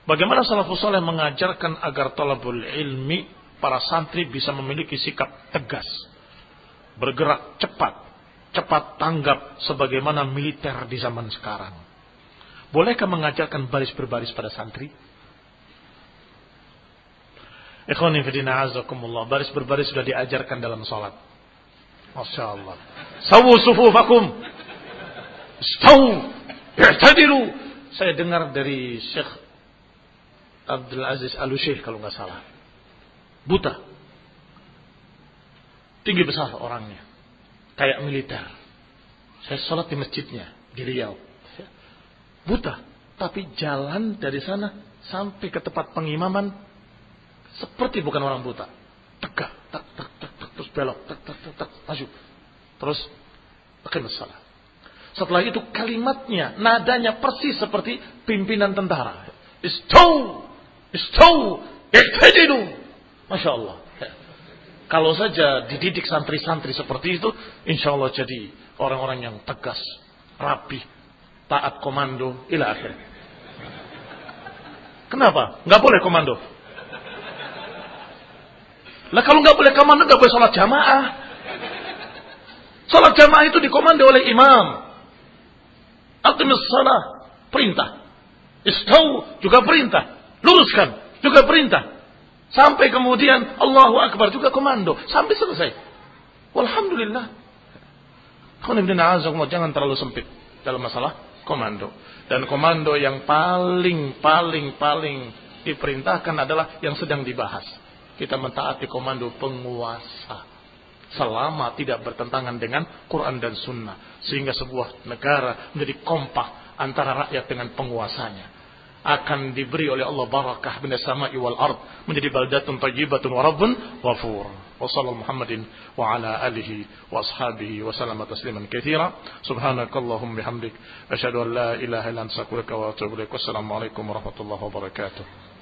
Bagaimana salafus saleh mengajarkan agar talabul ilmi, para santri bisa memiliki sikap tegas, bergerak cepat tanggap sebagaimana militer di zaman sekarang. Bolehkah mengajarkan baris berbaris pada santri? Ikhwani fillah azakumullah, baris berbaris sudah diajarkan dalam salat. Masya Allah. Sawu sufufakum, istawu, i'tadilu. Saya dengar dari Syekh Abdul Aziz Al-Syekh kalau nggak salah. Buta. Tinggi besar orangnya. Kayak militer. Saya sholat di masjidnya di Riau. Buta. Tapi jalan dari sana sampai ke tempat pengimaman seperti bukan orang buta. Tegak. Terus belok. Maju. Terus pakai masalah. Setelah itu kalimatnya, nadanya persis seperti pimpinan tentara. Istaw. I'tadilu. Masya Allah. Kalau saja dididik santri-santri seperti itu, insya Allah jadi orang-orang yang tegas, rapi, taat komando, ila akhir. Kenapa? Nggak boleh komando. Lah kalau nggak boleh komando, nggak boleh sholat jamaah. Sholat jamaah itu dikomando oleh imam. Aqimus shalah, perintah. Istaw juga perintah. Luruskan juga perintah. Sampai kemudian Allahu Akbar juga komando. Sampai selesai. Walhamdulillah. Jangan terlalu sempit dalam masalah komando. Dan komando yang paling diperintahkan adalah yang sedang dibahas. Kita mentaati komando penguasa. Selama tidak bertentangan dengan Quran dan Sunnah. Sehingga sebuah negara menjadi kompak antara rakyat dengan penguasanya. Akan diberi oleh Allah barakah minas sama'i wal ard, menjadi baldatun thayyibatun wa rabbun ghafur. Wa sallallahu Muhammadin wa ala alihi wa ashabihi wa sallama tasliman katsira. Subhanakallahumma bihamdik asyhadu an la ilaha illa anta astaghfiruka wa atubu ilaik. Wassalamu alaikum warahmatullahi wabarakatuh.